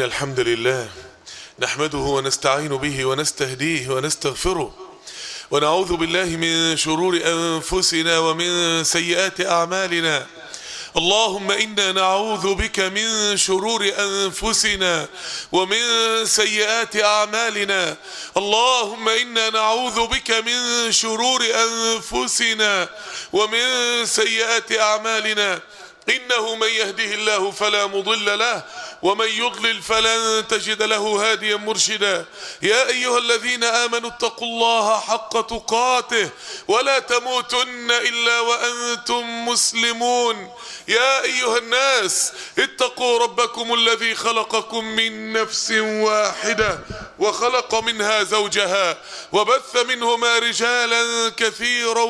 إن الحمد لله نحمده ونستعين به ونستهديه ونستغفره ونعوذ بالله من شرور أنفسنا ومن سيئات أعمالنا. اللهم إنا نعوذ بك من شرور أنفسنا ومن سيئات أعمالنا. اللهم إنا نعوذ بك من شرور أنفسنا ومن سيئات أعمالنا. إنه من يهده الله فلا مضل له ومن يضلل فلن تجد له هاديا مرشدا. يا أيها الذين آمنوا اتقوا الله حق تقاته ولا تموتن إلا وأنتم مسلمون. يا أيها الناس اتقوا ربكم الذي خلقكم من نفس واحدة وخلق منها زوجها وبث منهما رجالا كثيرا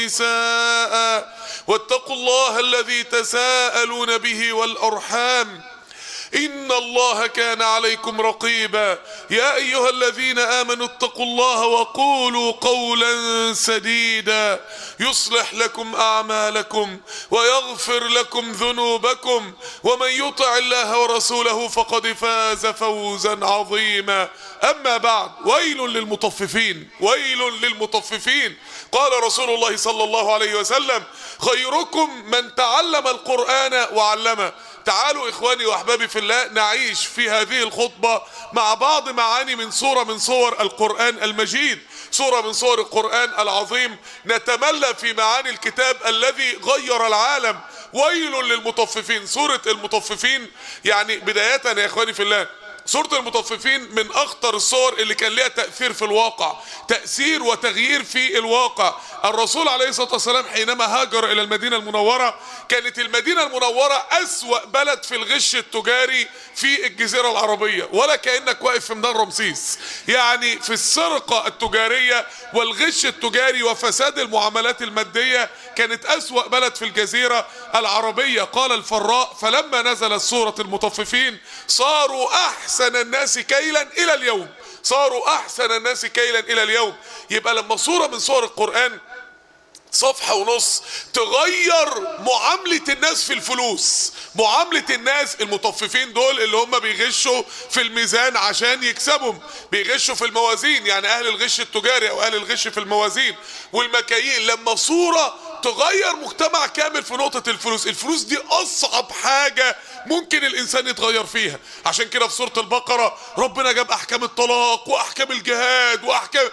ونساء واتقوا الله الذي تساءلون به والأرحام إن الله كان عليكم رقيبا. يا أيها الذين آمنوا اتقوا الله وقولوا قولا سديدا يصلح لكم أعمالكم ويغفر لكم ذنوبكم ومن يطع الله ورسوله فقد فاز فوزا عظيما. أما بعد، ويل للمطففين، ويل للمطففين. قال رسول الله صلى الله عليه وسلم: خيركم من تعلم القرآن وعلمه. تعالوا إخواني وأحبابي في الله نعيش في هذه الخطبة مع بعض معاني من صورة من صور القرآن المجيد، صورة من صور القرآن العظيم، نتملى في معاني الكتاب الذي غير العالم. ويل للمطففين. سورة المطففين يعني بداية يا إخواني في الله، سورة المطففين من أخطر الصور اللي كان لها تأثير في الواقع، تأثير وتغيير في الواقع. الرسول عليه الصلاة والسلام حينما هاجر إلى المدينة المنورة كانت المدينة المنورة أسوأ بلد في الغش التجاري في الجزيرة العربية، ولا كأنك واقف في ميدان رمسيس. يعني في السرقة التجارية والغش التجاري وفساد المعاملات المادية كانت أسوأ بلد في الجزيرة العربية. قال الفراء: فلما نزلت سورة المطففين صاروا أحسن الناس كيلا إلى اليوم، صاروا أحسن الناس كيلا إلى اليوم. يبقى لما صورة من صور القرآن صفحة ونص تغير معاملة الناس في الفلوس، معاملة الناس المطففين دول اللي هم بيغشوا في الميزان عشان يكسبهم، بيغشوا في الموازين، يعني أهل الغش التجاري أو أهل الغش في الموازين والمكاييل. لما صورة تغير مجتمع كامل في نقطة الفلوس، الفلوس دي أصعب حاجة ممكن الإنسان يتغير فيها. عشان كده في سورة البقرة ربنا جاب أحكام الطلاق وأحكام الجهاد وأحكام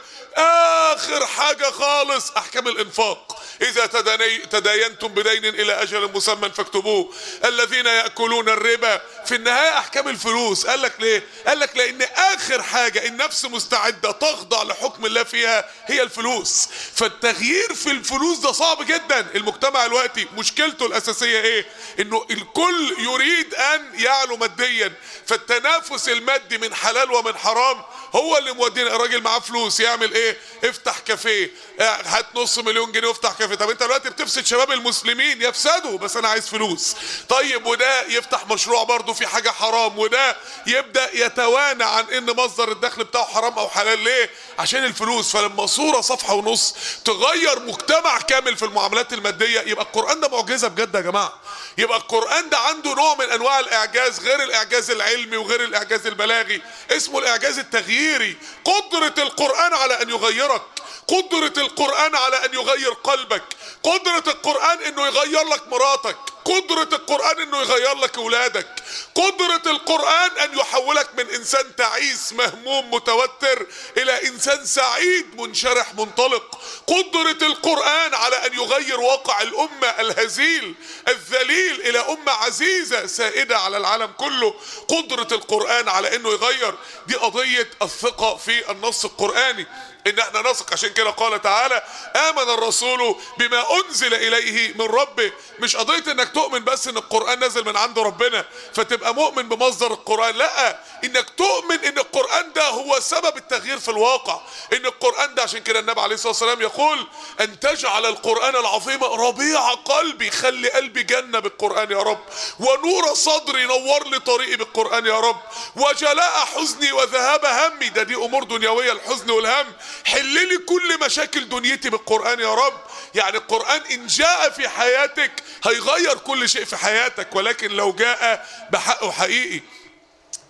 آخر حاجة خالص أحكام الإنفاق. إذا تداينتم بدين إلى أجل مسمى فاكتبوه. الذين يأكلون الربا. في النهاية أحكام الفلوس. قال لك ليه؟ قال لك لأن آخر حاجة النفس مستعدة تخضع لحكم الله فيها هي الفلوس. فالتغيير في الفلوس ده صعب جدا. المجتمع دلوقتي مشكلته الأساسية إيه؟ إنه الكل يريد أن يعلو ماديا، فالتنافس المادي من حلال ومن حرام هو اللي مودينا. الراجل معاه فلوس يعمل ايه؟ افتح كافيه، هات نص مليون جنيه وافتح كافيه. طب انت دلوقتي بتفسد شباب المسلمين، يفسدوا بس انا عايز فلوس. طيب وده يفتح مشروع برضه في حاجه حرام، وده يبدا يتوانى عن ان مصدر الدخل بتاعه حرام او حلال. ليه؟ عشان الفلوس. فلما صوره صفحه ونص تغير مجتمع كامل في المعاملات الماديه، يبقى القران ده معجزه بجد يا جماعه. يبقى القران ده عنده نوع من انواع الاعجاز، غير الاعجاز العلمي وغير الاعجاز البلاغي، اسمه الاعجاز التغييري. قدرة القرآن على ان يغيرك، قدرة القرآن على ان يغير قلبك، قدرة القرآن انه يغير لك مراتك، قدرة القرآن انه يغير لك اولادك، قدرة القرآن ان يحولك من انسان تعيس مهموم متوتر الى انسان سعيد منشرح منطلق. قدرة القرآن على ان يغير واقع الامة الهزيل الذليل الى امة عزيزة سائدة على العالم كله. قدرة القرآن على انه يغير. دي قضية الثقة في النص القرآني، ان احنا نثق. عشان كده قال تعالى: امن الرسول بما انزل اليه من ربه. مش قضية انك تؤمن بس ان القرآن نزل من عند ربنا فتبقى مؤمن بمصدر القرآن، لا، انك تؤمن ان القرآن ده هو سبب التغيير في الواقع. ان القرآن ده، عشان كده النبي عليه الصلاة والسلام يقول: ان تجعل القرآن العظيم ربيع قلبي، خلي قلبي جنة بالقرآن يا رب، ونور صدري، نور لي طريقي بالقرآن يا رب، وجلاء حزني وذهاب همي. دي امور دنيوية، الحزن والهم. حل لي كل مشاكل دنيتي بالقرآن يا رب. يعني القرآن إن جاء في حياتك هيغير كل شيء في حياتك، ولكن لو جاء بحقه حقيقي.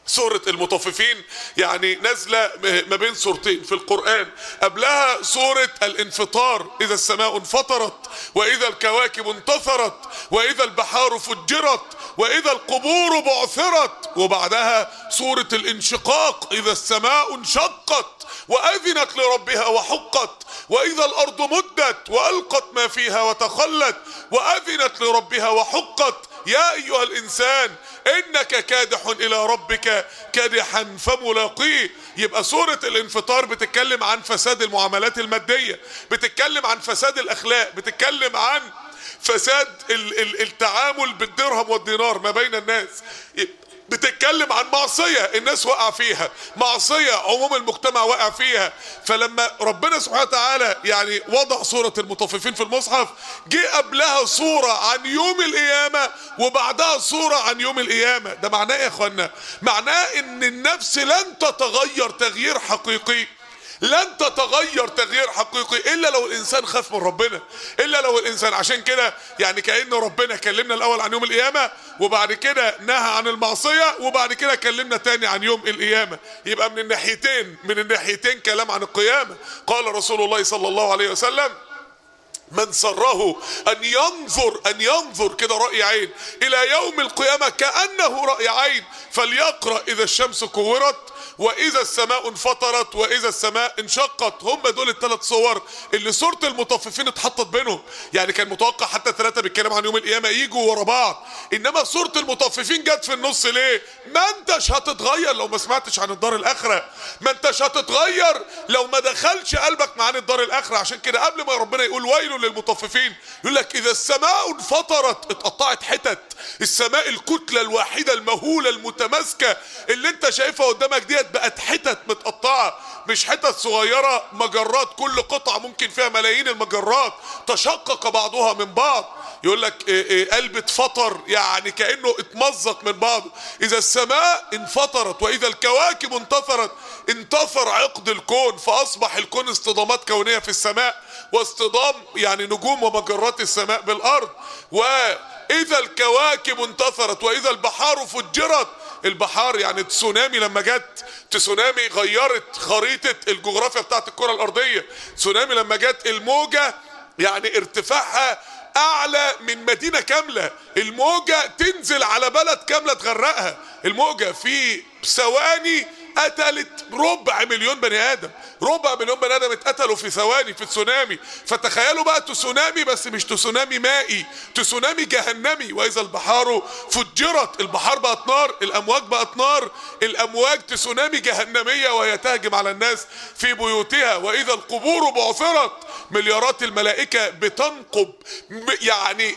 سورة المطففين يعني نازلة ما بين سورتين في القرآن، قبلها سورة الانفطار، إذا السماء انفطرت وإذا الكواكب انتثرت وإذا البحار فجرت وإذا القبور بعثرت، وبعدها سورة الانشقاق، إذا السماء انشقت وأذنت لربها وحقت وإذا الأرض مدت وألقت ما فيها وتخلت وأذنت لربها وحقت، يا أيها الإنسان إنك كادح إلى ربك كادحا فملاقيه. يبقى سورة الانفطار بتتكلم عن فساد المعاملات المادية، بتتكلم عن فساد الأخلاق، بتتكلم عن فساد التعامل بالدرهم والدينار ما بين الناس، بتتكلم عن معصية الناس وقع فيها، معصية عموم المجتمع وقع فيها. فلما ربنا سبحانه وتعالى يعني وضع سورة المطففين في المصحف، جه قبلها سورة عن يوم القيامة وبعدها سورة عن يوم القيامة. ده معناه يا اخوانا؟ معناه ان النفس لن تتغير تغيير حقيقي، لن تتغير تغيير حقيقي الا لو الانسان خاف من ربنا، الا لو الانسان. عشان كده يعني كأن ربنا كلمنا الاول عن يوم القيامة وبعد كده نهى عن المعصية وبعد كده كلمنا تاني عن يوم القيامة. يبقى من الناحيتين كلام عن القيامة. قال رسول الله صلى الله عليه وسلم: من سره أن ينظر كده رأي عين إلى يوم القيامة كأنه رأي عين، فليقرأ إذا الشمس كورت وإذا السماء انفطرت وإذا السماء انشقت. هم دول الثلاث صور اللي سورة المطففين اتحطت بينهم. يعني كان متوقع حتى ثلاثة بيتكلموا عن يوم القيامة يجوا ورا بعض، إنما سورة المطففين جت في النص. ليه؟ ما انتش هتتغير لو ما سمعتش عن الدار الآخرة، ما انتش هتتغير لو ما دخلش قلبك معاني الدار الآخرة. عشان كده قبل ما ربنا يقول ويل للمطففين يقول لك إذا السماء انفطرت، اتقطعت حتت. السماء الكتلة الواحدة المهولة المتماسكة اللي انت شايفها قدامك ديت بقت حتت متقطعة، مش حتت صغيرة، مجرات كل قطعة ممكن فيها ملايين المجرات، تشقق بعضها من بعض. يقول لك قلب اتفطر، يعني كأنه اتمزق من بعضه. إذا السماء انفطرت وإذا الكواكب انتثرت، انتثر عقد الكون فأصبح الكون اصطدامات كونية في السماء واصطدام يعني نجوم ومجرات السماء بالأرض. وإذا الكواكب انتثرت وإذا البحار فجرت، البحار يعني تسونامي، لما جت تسونامي غيرت خريطة الجغرافيا بتاعت الكرة الأرضية. تسونامي لما جت الموجة يعني ارتفاعها أعلى من مدينة كاملة، الموجة تنزل على بلد كاملة تغرقها. الموجة في ثواني قتلت 250,000 بني آدم، 250,000 بني آدم اتقتلوا في ثواني في التسونامي. فتخيلوا بقى تسونامي، بس مش تسونامي مائي، تسونامي جهنمي. وإذا البحار فجرت، البحار بقت نار، الأمواج بقت نار، الأمواج تسونامي جهنمية وهي تهجم على الناس في بيوتها. وإذا القبور بعثرت، مليارات الملائكة بتنقب يعني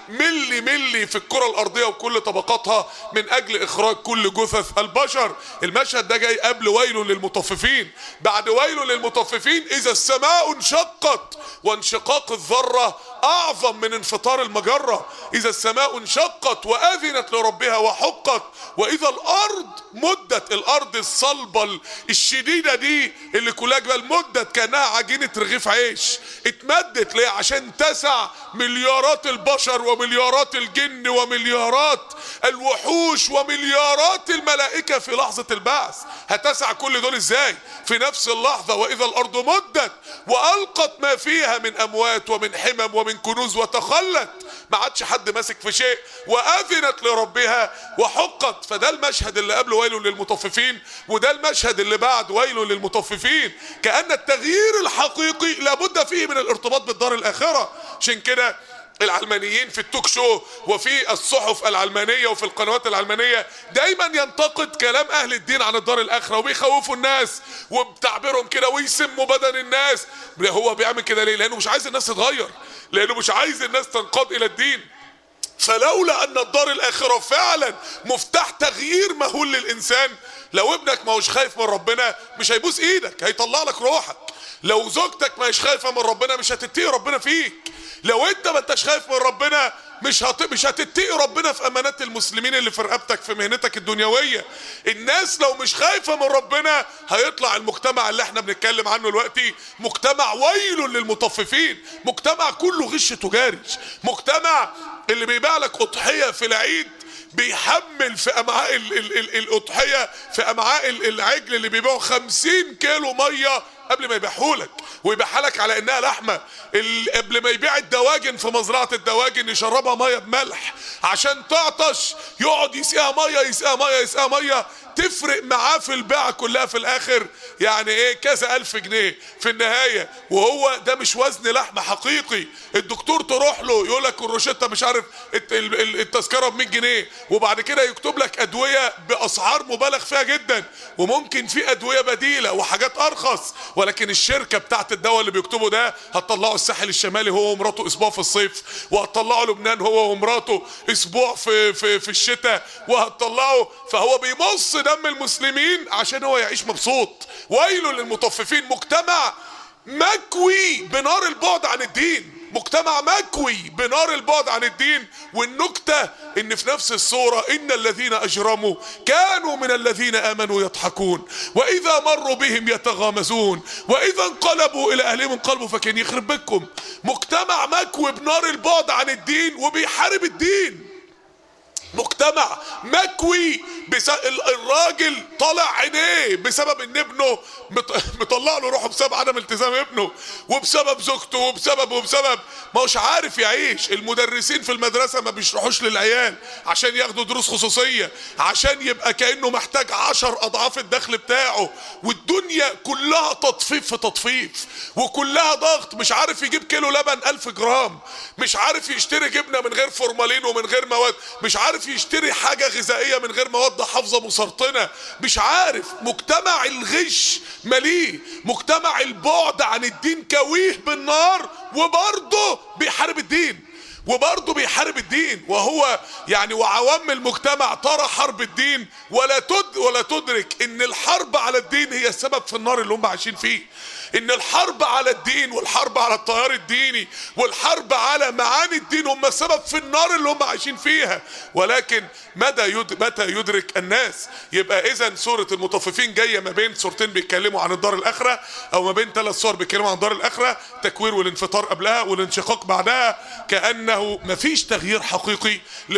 ملي في الكرة الأرضية وكل طبقاتها من أجل إخراج كل جثث البشر. المشهد ده جاي قبل ويل للمطففين. بعد ويل للمطففين إذا السماء انشقت، وانشقاق الذرة أعظم من انفطار المجرة. إذا السماء انشقت وأذنت لربها وحقت وإذا الأرض مدت، الأرض الصلبة الشديدة دي اللي كلها جبال مدت كأنها عجينة رغيف عيش، اتمدت. ليه؟ عشان تسع مليارات البشر ومليارات الجن ومليارات الوحوش ومليارات الملائكة في لحظة البعث. هتسع كل دول ازاي في نفس اللحظة؟ وإذا الأرض مدت وألقت ما فيها من أموات ومن حمم ومن كنوز وتخلت، ما عادش حد ماسك في شيء. وأذنت لربها وحقت. فده المشهد اللي قبله ويل للمطففين، وده المشهد اللي بعد ويل للمطففين. كأن التغيير الحقيقي لابد فيه من الارتباط بالدار الآخرة. عشان كده العلمانيين في التوك شو وفي الصحف العلمانية وفي القنوات العلمانية دايما ينتقد كلام اهل الدين عن الدار الاخرة، وبيخوفوا الناس وبتعبيرهم كده ويسموا بدن الناس. هو بيعمل كده ليه؟ لانه مش عايز الناس تتغير، لانه مش عايز الناس تنقاد الى الدين. فلولا ان الدار الاخرة فعلا مفتاح تغيير مهول للانسان، لو ابنك ما هوش خايف من ربنا مش هيبوس ايدك، هيطلع لك روحك. لو زوجتك ما هيش خايفة من ربنا مش هتتقي ربنا فيك. لو انت ما انتش خايف من ربنا مش هتتقي ربنا في امانات المسلمين اللي في رقبتك في مهنتك الدنيويه. الناس لو مش خايفه من ربنا هيطلع المجتمع اللي احنا بنتكلم عنه دلوقتي مجتمع ويل للمطففين، مجتمع كله غش تجاري، مجتمع اللي بيبيع لك اضحيه في العيد بيحمل في امعاء الاضحيه، في امعاء العجل اللي بيبيعوا 50 كيلو ميه قبل ما يبيعهولك، ويبيعها على انها لحمه. قبل ما يبيع الدواجن في مزرعه الدواجن يشربها ميه بملح عشان تعطش، يقعد يسقيها ميه يسقيها ميه يسقيها ميه، تفرق معاه في البيعه كلها في الاخر يعني ايه كذا الف جنيه في النهايه، وهو ده مش وزن لحم حقيقي. الدكتور تروح له يقول لك الروشته مش عارف التذكره ب 100 جنيه، وبعد كده يكتب لك ادويه باسعار مبالغ فيها جدا، وممكن في ادويه بديله وحاجات ارخص، ولكن الشركه بتاعت الدواء اللي بيكتبه ده هتطلعه الساحل الشمالي هو ومراته اسبوع في الصيف، وهتطلعه لبنان هو ومراته اسبوع في الشتاء، وهتطلعه. فهو بيمص دم المسلمين عشان هو يعيش مبسوط. ويل للمطففين، مجتمع مكوي بنار البعد عن الدين، مجتمع مكوي بنار البعد عن الدين. والنكتة ان في نفس السورة ان الذين اجرموا كانوا من الذين امنوا يضحكون واذا مروا بهم يتغامزون واذا انقلبوا الى اهلهم انقلبوا فكان. يخرب بكم، مجتمع مكوي بنار البعد عن الدين وبيحارب الدين، مجتمع مكوي الراجل طالع عينيه بسبب ان ابنه مطلع له روحه بسبب عدم التزام ابنه، وبسبب زوجته، وبسبب ما هوش عارف يعيش. المدرسين في المدرسه ما بيشرحوش للعيال عشان ياخدوا دروس خصوصيه، عشان يبقى كانه محتاج 10 اضعاف الدخل بتاعه. والدنيا كلها تطفيف في تطفيف، وكلها ضغط. مش عارف يجيب كيلو لبن 1000 جرام، مش عارف يشتري جبنه من غير فورمالين ومن غير مواد، مش عارف يشتري حاجه غذائيه من غير مواد حافظه مسرطنه، مش عارف. مجتمع الغش مليه، مجتمع البعد عن الدين كويه بالنار، وبرضه بيحارب الدين، وبرضه بيحارب الدين. وهو يعني وعوام المجتمع ترى حرب الدين ولا تدرك ان الحرب على الدين هي السبب في النار اللي هم عايشين فيه، ان الحرب على الدين والحرب على التيار الديني والحرب على معاني الدين هم السبب في النار اللي هم عايشين فيها. ولكن متى يدرك الناس؟ يبقى اذا سورة المطففين جاية ما بين سورتين بيتكلموا عن الدار الاخرة، او ما بين 3 سور بيتكلموا عن الدار الاخرة، تكوير والانفطار قبلها والانشقاق بعدها. كأنه مفيش تغيير حقيقي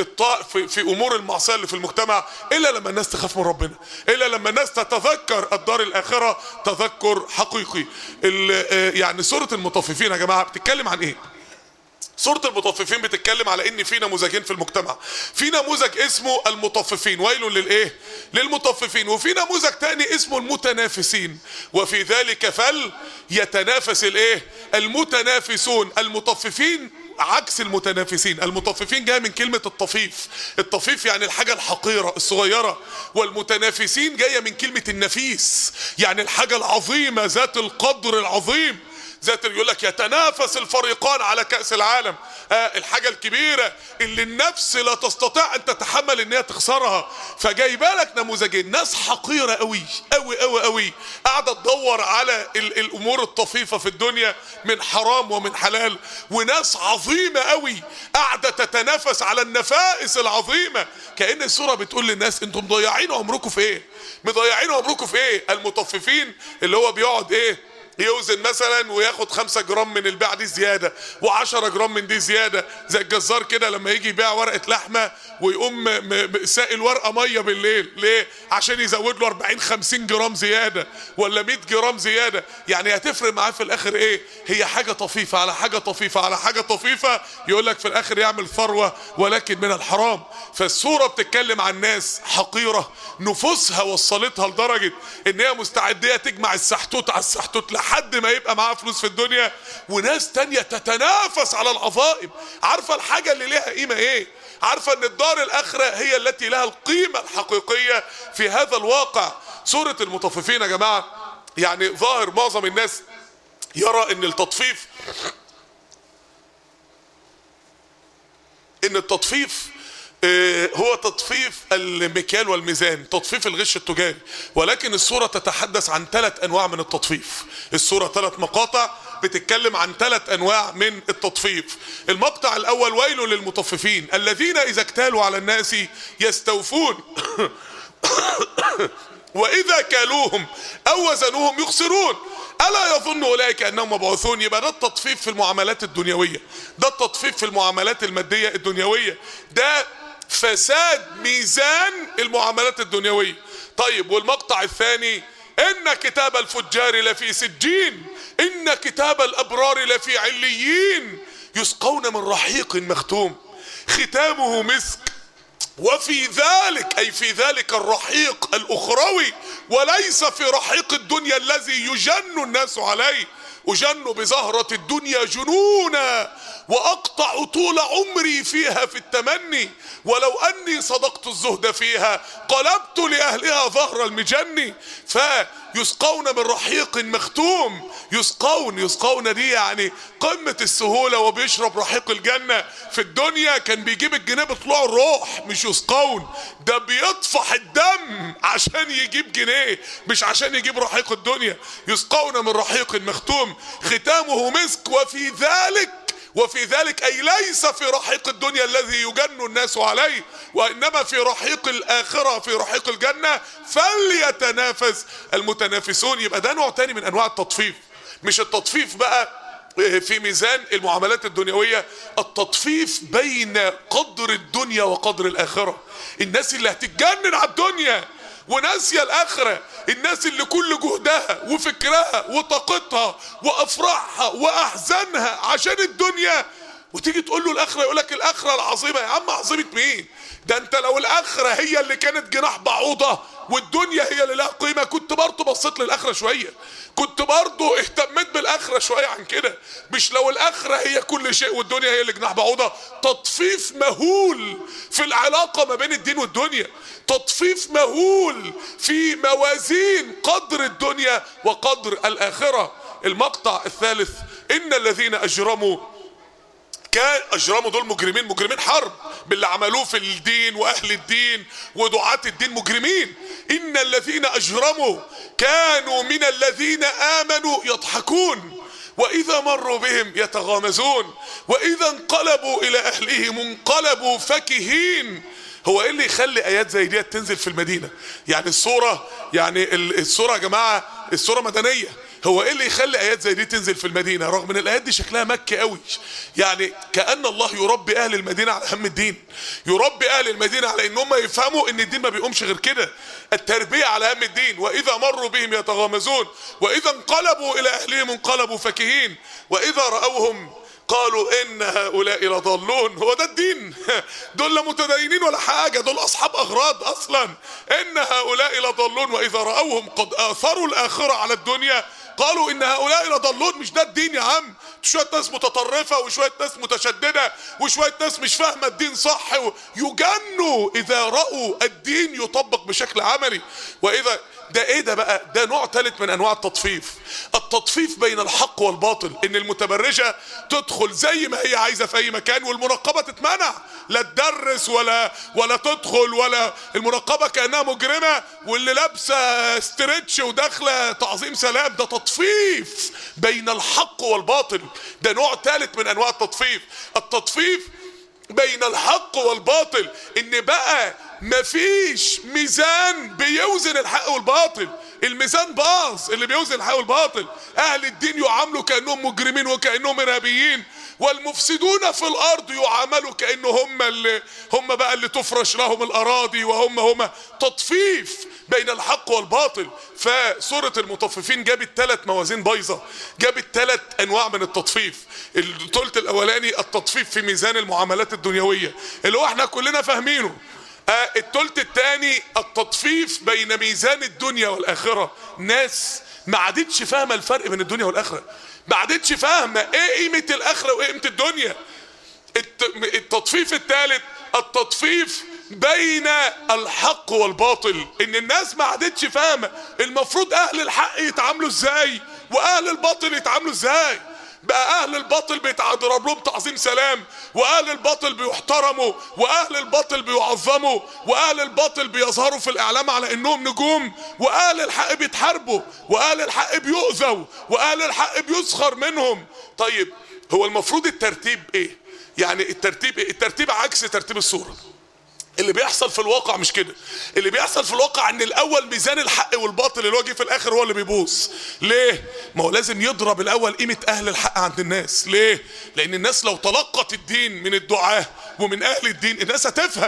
في امور المعصية اللي في المجتمع الا لما الناس تخاف من ربنا، الا لما الناس تتذكر الدار الاخرة تذكر حقيقي. يعني سورة المطففين يا جماعة بتتكلم عن ايه؟ سورة المطففين بتتكلم على ان في نموذجين في المجتمع. في نموذج اسمه المطففين، ويل للايه؟ للمطففين. وفي نموذج تاني اسمه المتنافسين، وفي ذلك فليتنافس الايه؟ المتنافسون. المطففين عكس المتنافسين. المطففين جاي من كلمة الطفيف، الطفيف يعني الحاجة الحقيرة الصغيرة، والمتنافسين جاية من كلمة النفيس، يعني الحاجة العظيمة ذات القدر العظيم، ذات يقول لك يتنافس الفريقان على كأس العالم، الحاجة الكبيرة اللي النفس لا تستطيع ان تتحمل ان هي تخسرها. فجايبه لك نموذجين، ناس حقيرة قوي قوي قوي قوي قاعدة تدور على الامور الطفيفة في الدنيا من حرام ومن حلال، وناس عظيمة قوي قاعدة تتنافس على النفائس العظيمة. كأن السورة بتقول للناس انتم مضيعين عمركم في ايه؟ مضيعين عمركم في ايه؟ المطففين اللي هو بيقعد ايه؟ يوزن مثلا وياخد 5 جرام من البيع دي زياده و10 جرام من دي زياده، زي الجزار كده لما يجي يبيع ورقه لحمه ويقوم ساقي الورقه ميه بالليل، ليه؟ عشان يزود له 40-50 جرام زياده ولا 100 جرام زياده. يعني هتفرق معاه في الاخر ايه؟ هي حاجه طفيفه على حاجه طفيفه على حاجه طفيفه، يقول لك في الاخر يعمل ثروه ولكن من الحرام. فالسوره بتتكلم عن ناس حقيره نفوسها وصلتها لدرجه ان هي مستعده تجمع السحتوت على السحتوت لحد ما يبقى معاها فلوس في الدنيا، وناس تانية تتنافس على العظائم. عارفة الحاجة اللي لها قيمة ايه؟ عارفة ان الدار الاخرة هي التي لها القيمة الحقيقية في هذا الواقع. سورة المطففين يا جماعة يعني ظاهر معظم الناس يرى ان التطفيف هو تطفيف المكيال والميزان، تطفيف الغش التجاري. ولكن السورة تتحدث عن 3 انواع من التطفيف. السورة 3 مقاطع بتتكلم عن 3 انواع من التطفيف. المقطع الاول ويل للمطففين الذين اذا اكتالوا على الناس يستوفون واذا كالوهم او وزنوهم يخسرون الا يظن اولئك انهم مبعوثون. يبقى ده التطفيف في المعاملات الدنيويه، ده التطفيف في المعاملات الماديه الدنيويه، ده فساد ميزان المعاملات الدنيوية. طيب والمقطع الثاني: إن كتاب الفجار لفي سجين، إن كتاب الأبرار لفي عليين، يسقون من رحيق مختوم ختامه مسك، وفي ذلك أي في ذلك الرحيق الأخروي، وليس في رحيق الدنيا الذي يجن الناس عليه. أجن بزهرة الدنيا جنونا، وأقطع طول عمري فيها في التمني، ولو أني صدقت الزهد فيها قلبت لأهلها ظهر المجن. فيسقون من رحيق مختوم. يسقون دي يعني قمة السهولة، وبيشرب رحيق الجنة. في الدنيا كان بيجيب الجنيه بطلوع الروح، مش يسقون، ده بيطفح الدم عشان يجيب جنيه، مش عشان يجيب رحيق الدنيا. يسقون من رحيق مختوم ختامه مسك، وفي ذلك أي ليس في رحيق الدنيا الذي يجن الناس عليه، وإنما في رحيق الآخرة، في رحيق الجنة فليتنافس المتنافسون. يبقى ده نوع تاني من أنواع التطفيف. مش التطفيف بقى في ميزان المعاملات الدنيوية، التطفيف بين قدر الدنيا وقدر الآخرة. الناس اللي هتتجنن على الدنيا وناسية الآخرة، الناس اللي كل جهدها وفكرها وطاقتها وأفراحها وأحزانها عشان الدنيا، وتيجي تقول له الآخرة يقولك الآخرة العظيمة. يا عم عظيمة مين؟ ده انت لو الآخرة هي اللي كانت جناح بعوضة والدنيا هي اللي لها قيمة كنت برضه بصيت للآخرة شوية، كنت برضه اهتميت بالآخرة شوية عن كده. مش لو الآخرة هي كل شيء والدنيا هي اللي جناح بعوضة. تطفيف مهول في العلاقة ما بين الدين والدنيا، تطفيف مهول في موازين قدر الدنيا وقدر الآخرة. المقطع الثالث: إن الذين أجرموا دول مجرمين حرب باللي عملوه في الدين واهل الدين ودعاة الدين، مجرمين. ان الذين اجرموا كانوا من الذين امنوا يضحكون، واذا مروا بهم يتغامزون، واذا انقلبوا الى اهلهم انقلبوا فكهين. هو ايه اللي يخلي ايات زي دي تنزل في المدينة؟ يعني الصورة يا جماعة الصورة مدنية. هو ايه اللي يخلي ايات زي دي تنزل في المدينة رغم ان الايات دي شكلها مكي قوي؟ يعني كأن الله يربي اهل المدينة على هم الدين، يربي اهل المدينة على ان هم يفهموا ان الدين ما بيقومش غير كده، التربية على هم الدين. واذا مروا بهم يتغامزون، واذا انقلبوا الى اهلهم انقلبوا فكهين، واذا رأوهم قالوا ان هؤلاء لضالون. هو ده الدين؟ دول لا متدينين ولا حاجة، دول اصحاب اغراض اصلا. ان هؤلاء لضالون، واذا رأوهم قد اثروا الاخرة على الدنيا قالوا ان هؤلاء لضالون. مش ده الدين يا عم. شوية ناس متطرفة وشوية ناس متشددة وشوية ناس مش فاهمة الدين صح يجنوا اذا رأوا الدين يطبق بشكل عملي. واذا ده ايه ده بقى؟ ده نوع ثالث من انواع التطفيف. التطفيف بين الحق والباطل، ان المتبرجة تدخل زي ما هي عايزة في اي مكان والمراقبة تتمنع، لا تدرس ولا تدخل، ولا المراقبة كأنها مجرمة، واللي لابسة ستريتش وداخلة تعظيم سلام. ده تطفيف بين الحق والباطل، ده نوع ثالث من انواع التطفيف. التطفيف بين الحق والباطل، ان بقى مفيش ميزان بيوزن الحق والباطل، الميزان باظ اللي بيوزن الحق والباطل. اهل الدين يعاملوا كأنهم مجرمين وكأنهم ارهابيين، والمفسدون في الارض يعاملوا كأنهم هم بقى اللي تفرش لهم الاراضي، وهم تطفيف بين الحق والباطل. فسورة المطففين جابت 3 موازين بايظة، جابت 3 انواع من التطفيف. الثلث الاولاني التطفيف في ميزان المعاملات الدنيوية اللي هو احنا كلنا فاهمينه. الثلث الثاني التطفيف بين ميزان الدنيا والاخرة. ناس ما عادتش فاهمة الفرق بين الدنيا والاخرة، ما عادتش فاهمة ايه قيمة الاخرة وايه قيمة الدنيا. التطفيف الثالث التطفيف بين الحق والباطل، ان الناس ما عادتش فاهمة المفروض اهل الحق يتعاملوا ازاي واهل الباطل يتعاملوا ازاي. بقى اهل الباطل بيتضرب لهم تعظيم سلام، واهل الباطل بيحترموا، واهل الباطل بيعظموا، واهل الباطل بيظهروا في الاعلام على انهم نجوم، واهل الحق بيتحاربوا، واهل الحق بيؤذوا، واهل الحق بيسخر منهم. طيب هو المفروض الترتيب ايه؟ يعني الترتيب ايه؟ الترتيب عكس ترتيب الصورة. اللي بيحصل في الواقع مش كده. اللي بيحصل في الواقع ان الاول ميزان الحق والباطل اللي واجي في الاخر هو اللي بيبوظ. ليه؟ ما هو لازم يضرب الاول قيمة اهل الحق عند الناس. ليه؟ لان الناس لو تلقت الدين من الدعاة ومن اهل الدين الناس هتفهم.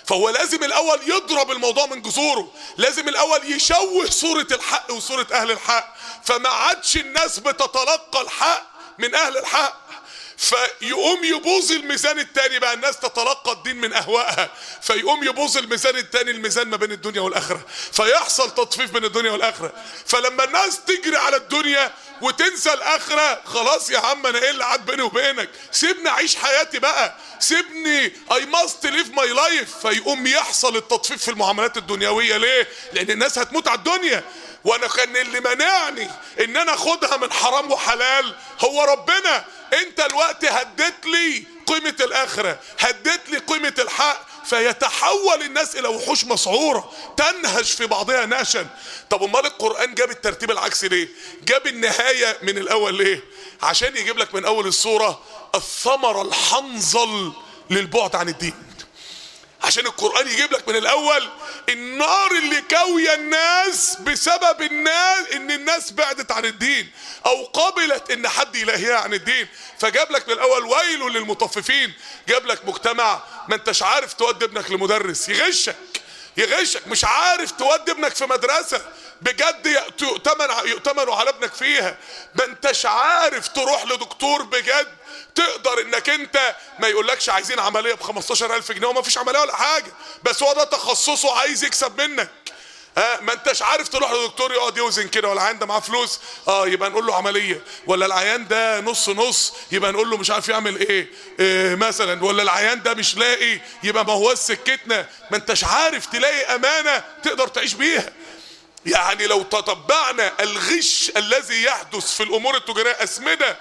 فهو لازم الاول يضرب الموضوع من جذوره، لازم الاول يشوه صورة الحق وصورة اهل الحق، فما عادش الناس بتتلقى الحق من اهل الحق، فيقوم يبوظ الميزان التاني بقى، الناس تتلقى الدين من اهوائها، فيقوم يبوظ الميزان التاني، الميزان ما بين الدنيا والاخره، فيحصل تطفيف بين الدنيا والاخره. فلما الناس تجري على الدنيا وتنسى الاخره، خلاص يا عم انا ايه اللي عاد بيني وبينك، سيبني اعيش حياتي بقى، سيبني I must live my life. فيقوم يحصل التطفيف في المعاملات الدنيويه. ليه؟ لان الناس هتموت على الدنيا، وانا كان اللي منعني ان انا اخدها من حرام وحلال هو ربنا. انت الوقت هديت لي قيمة الاخرة، هديت لي قيمة الحق، فيتحول الناس الى وحوش مسعورة تنهش في بعضها نهشا. طب امال القرآن جاب الترتيب العكسي ليه؟ جاب النهاية من الاول ليه؟ عشان يجيب لك من اول السورة الثمرة الحنظل للبعد عن الدين. عشان القرآن يجيب لك من الاول النار اللي كاوية الناس بسبب الناس، ان الناس بعدت عن الدين او قبلت ان حد يلهيها عن الدين. فجاب لك من الاول ويل للمطففين. جاب لك مجتمع ما انتش عارف تودي ابنك لمدرس يغشك، مش عارف تودي ابنك في مدرسة بجد يؤتمنوا على ابنك فيها، ما انتش عارف تروح لدكتور بجد تقدر انك انت ما يقولكش عايزين عملية ب15,000 جنيه وما فيش عملية ولا حاجة، بس هو ده تخصصه عايز يكسب منك. ما انتش عارف تروح لدكتور يقعد يوزن كده، ولا العيان ده معاه فلوس يبقى نقول له عملية، ولا العيان ده نص نص يبقى نقول له مش عارف يعمل ايه مثلا، ولا العيان ده مش لاقي يبقى ما هو سكتنا. ما انتش عارف تلاقي امانة تقدر تعيش بيها. يعني لو تتبعنا الغش الذي يحدث في الامور التجارية، اسمدة،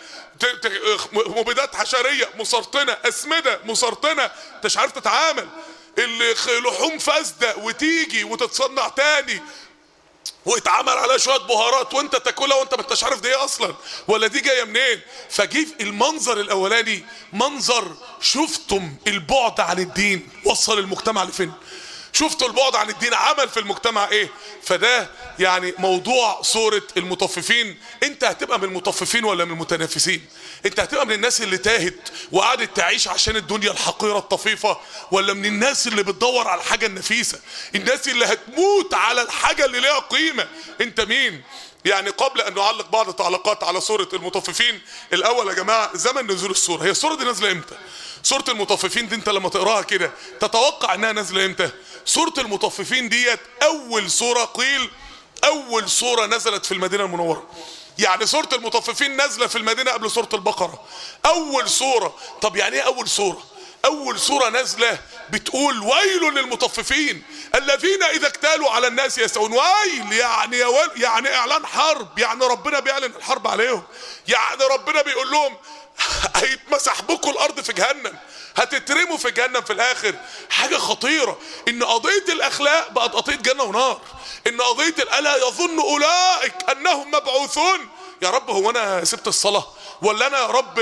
مبيدات حشرية مسرطنة، اسمدة مسرطنة، انتش عارف تتعامل، لحوم فاسدة وتيجي وتتصنع تاني ويتعمل عليها شوية بهارات وانت تاكلها وانت ما انتش عارف دي ايه اصلا ولا دي جاية منين. فجيب المنظر الاولاني منظر شفتم البعد عن الدين وصل المجتمع لفين، شفتوا البعد عن الدين عمل في المجتمع ايه. فده يعني موضوع سورة المطففين. انت هتبقى من المطففين ولا من المتنافسين؟ انت هتبقى من الناس اللي تاهت وقعدت تعيش عشان الدنيا الحقيرة الطفيفة، ولا من الناس اللي بتدور على الحاجة النفيسة، الناس اللي هتموت على الحاجة اللي ليها قيمة؟ انت مين؟ يعني قبل ان نعلق بعض التعليقات على سورة المطففين، الاول يا جماعة زمن نزول السورة. هي السورة دي نازلة امتى؟ سورة المطففين دي انت لما تقراها كده تتوقع انها نازلة امتى؟ سورة المطففين ديت اول سورة قيل اول سورة نزلت في المدينة المنورة. يعني سورة المطففين نازلة في المدينة قبل سورة البقرة، اول سورة. طب يعني ايه اول سورة؟ اول سورة نازلة بتقول ويل للمطففين الذين اذا اكتالوا على الناس يستوون. ويل يعني يا ويل، يعني اعلان حرب، يعني ربنا بيعلن الحرب عليهم، يعني ربنا بيقول لهم هيتمسح بكم الارض في جهنم، هتترموا في جهنم في الاخر. حاجة خطيرة ان قضية الاخلاق بقت قضية جنة ونار، ان قضية الا يظن اولئك انهم مبعوثون. يا رب هو انا سبت الصلاة؟ ولا انا يا رب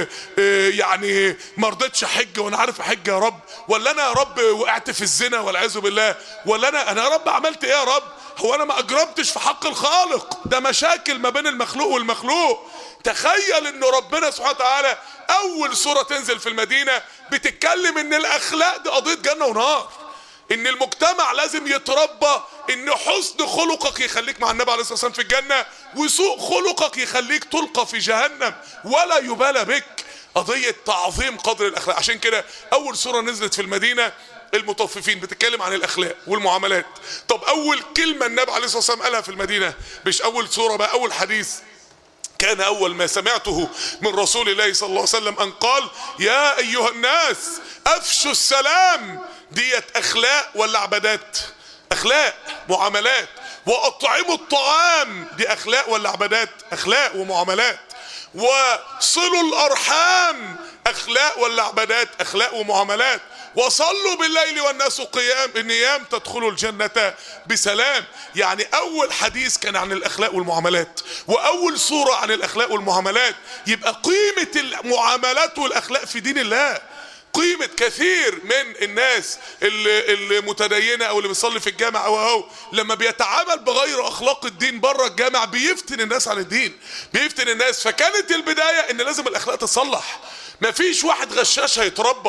يعني ما رضيتش احج وانا عارف احج يا رب؟ ولا انا يا رب وقعت في الزنا والعياذ بالله؟ ولا انا يا رب عملت ايه يا رب؟ هو انا ما اجرمتش في حق الخالق؟ ده مشاكل ما بين المخلوق والمخلوق. تخيل ان ربنا سبحانه وتعالى اول سورة تنزل في المدينة بتتكلم ان الاخلاق دي قضية جنة ونار، ان المجتمع لازم يتربى ان حسن خلقك يخليك مع النبي عليه الصلاة والسلام في الجنة، وسوء خلقك يخليك تلقى في جهنم ولا يبالى بك. قضية تعظيم قدر الاخلاق. عشان كده اول سورة نزلت في المدينة المطففين بتتكلم عن الاخلاق والمعاملات. طب اول كلمة النبي عليه الصلاة والسلام قالها في المدينة، مش اول سورة بقى، اول حديث كان اول ما سمعته من رسول الله صلى الله عليه وسلم ان قال يا ايها الناس افشوا السلام. ديت اخلاق ولا عبادات؟ اخلاق معاملات. واطعموا الطعام، دي اخلاق ولا عبادات؟ اخلاق ومعاملات. وصلوا الارحام، اخلاق ولا عبادات؟ اخلاق ومعاملات. وصلوا بالليل والناس قيام النيام تدخلوا الجنة بسلام. يعني اول حديث كان عن الاخلاق والمعاملات، واول سورة عن الاخلاق والمعاملات. يبقى قيمة المعاملات والاخلاق في دين الله، قيمة كثير من الناس اللي متدينة او اللي بيصلي في الجامع او لما بيتعامل بغير اخلاق الدين بره الجامع بيفتن الناس عن الدين، بيفتن الناس. فكانت البداية ان لازم الاخلاق تصلح. مفيش واحد غشاش هيتربى،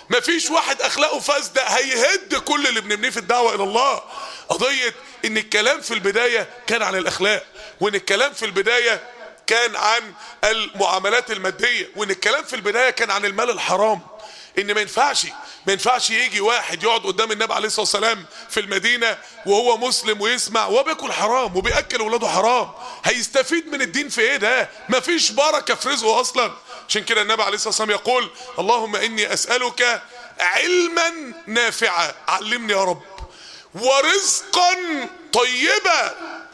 مفيش واحد اخلاقه فاسده هيهد كل اللي بنبنيه في الدعوه الى الله. قضيه ان الكلام في البدايه كان عن الاخلاق، وان الكلام في البدايه كان عن المعاملات الماديه، وان الكلام في البدايه كان عن المال الحرام. ان ما ينفعش يجي واحد يقعد قدام النبي عليه الصلاه والسلام في المدينه وهو مسلم ويسمع وهو بياكل حرام وبياكل اولاده حرام. هيستفيد من الدين في ايه؟ ده مفيش بركه في رزقه اصلا. عشان كده النبي عليه الصلاه والسلام يقول: اللهم اني اسالك علما نافعا، علمني يا رب، ورزقا طيبا،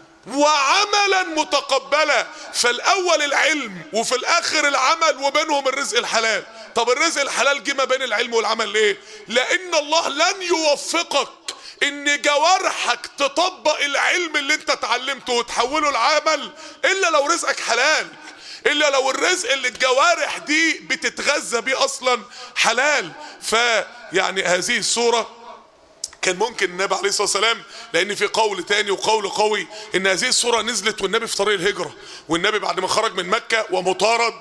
وعملا متقبلا. فالاول العلم وفي الاخر العمل وبينهم الرزق الحلال. طب الرزق الحلال جه ما بين العلم والعمل ليه؟ لان الله لن يوفقك ان جوارحك تطبق العلم اللي انت اتعلمته وتحوله لعمل الا لو رزقك حلال، الا لو الرزق اللي الجوارح دي بتتغذى بيه اصلا حلال. فيعني هذه السورة كان ممكن النبي عليه الصلاة والسلام، لان في قول تاني وقول قوي ان هذه السورة نزلت والنبي في طريق الهجرة، والنبي بعد ما خرج من مكة ومطارد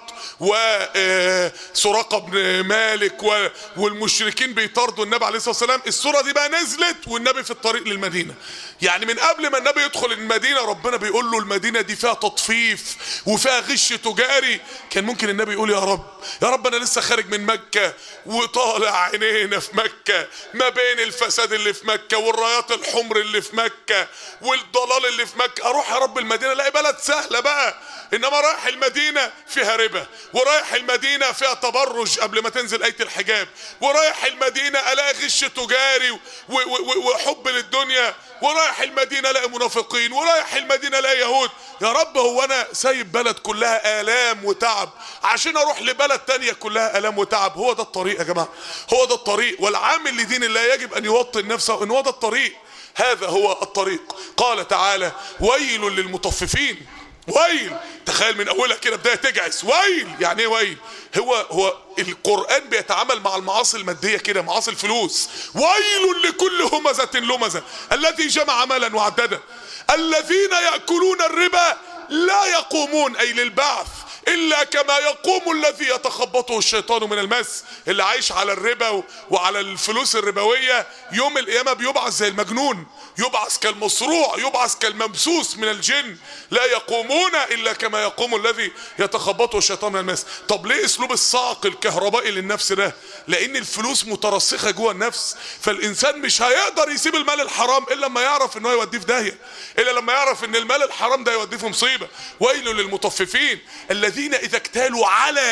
وسراقة بن مالك والمشركين بيطاردوا النبي عليه الصلاة والسلام، السورة دي بقى نزلت والنبي في الطريق للمدينة. يعني من قبل ما النبي يدخل المدينة ربنا بيقول له المدينة دي فيها تطفيف وفيها غش تجاري. كان ممكن النبي يقول: يا رب انا لسه خارج من مكة وطالع عينينا في مكة ما بين الفساد اللي في مكة والرايات الحمر اللي في مكة والضلال اللي في مكة، اروح يا رب المدينة الاقي بلد سهلة بقى. انما رايح المدينة فيها ربا، ورايح المدينة فيها تبرج قبل ما تنزل آية الحجاب، ورايح المدينة الاقي غش تجاري وحب للدنيا، ورايح المدينة الاقي منافقين، ورايح المدينة الاقي يهود. يا رب هو انا سايب بلد كلها آلام وتعب عشان اروح لبلد تانية كلها آلام وتعب؟ هو ده الطريق يا جماعة، هو ده الطريق. والعامل لدين الله يجب ان يوطن نفسه ان هو ده الطريق، هذا هو الطريق. قال تعالى: ويل للمطففين. ويل، تخيل من اولها كده بدايه تجعس. ويل يعني ايه ويل؟ هو القرآن بيتعامل مع المعاصي الماديه كده، معاصي الفلوس. ويل لكل همزه لمزه الذي جمع مالا وعدده الذين ياكلون الربا لا يقومون، اي للبعث، الا كما يقوم الذي يتخبطه الشيطان من المس. اللي عايش على الربا وعلى الفلوس الربويه يوم القيامه بيبعث زي المجنون، يبعث كالمصروع، يبعث كالممسوس من الجن. لا يقومون الا كما يقوم الذي يتخبطه الشيطان من المس. طب ليه اسلوب الصعق الكهربائي للنفس ده؟ لان الفلوس مترسخه جوه النفس، فالانسان مش هيقدر يسيب المال الحرام الا لما يعرف ان هو يوديه في داهيه، الا لما يعرف ان المال الحرام ده يوديه في مصيبه. ويل للمطففين الذين اذا اكتالوا